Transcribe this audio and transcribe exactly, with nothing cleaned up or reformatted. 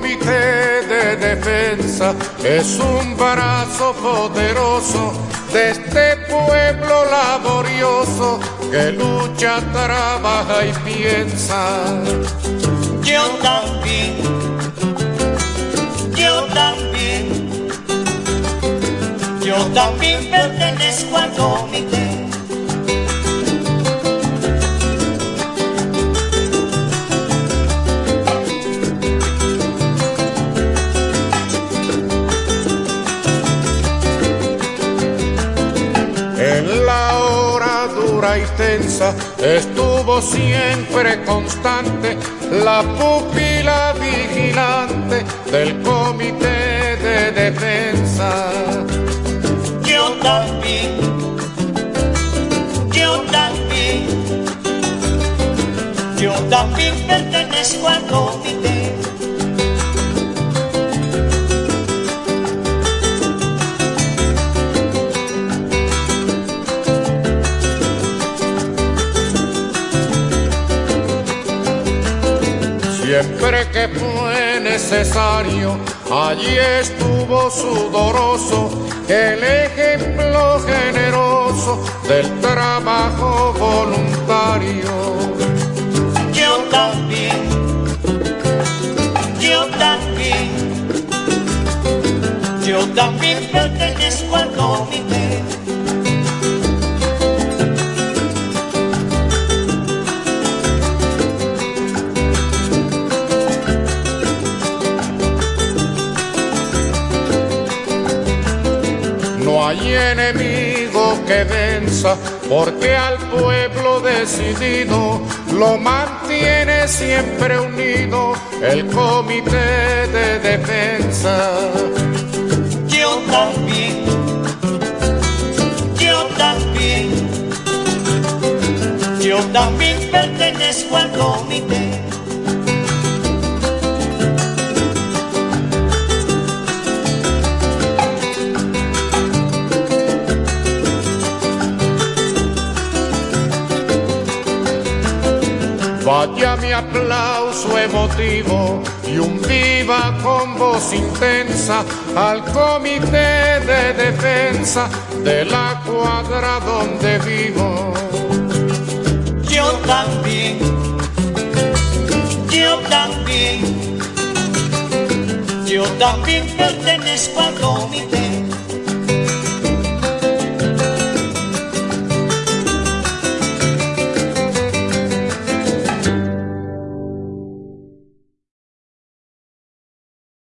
comité de defensa es un brazo poderoso de este pueblo laborioso que lucha, trabaja y piensa. Yo también, yo también, yo también pertenezco al comité. En la hora dura y tensa estuvo siempre constante la pupila vigilante del comité de defensa. Yo también, yo también, yo también pertenezco al comité. Siempre que fue necesario, allí estuvo sudoroso el ejemplo generoso del trabajo voluntario. Yo también, yo también, yo también pertenezco al comité. No hay enemigo que venza, porque al pueblo decidido lo mantiene siempre unido el comité de defensa. Yo también, yo también, yo también pertenezco al comité. Vaya mi aplauso emotivo y un viva con voz intensa al comité de defensa de la cuadra donde vivo. Yo también, yo también, yo también pertenezco al comité.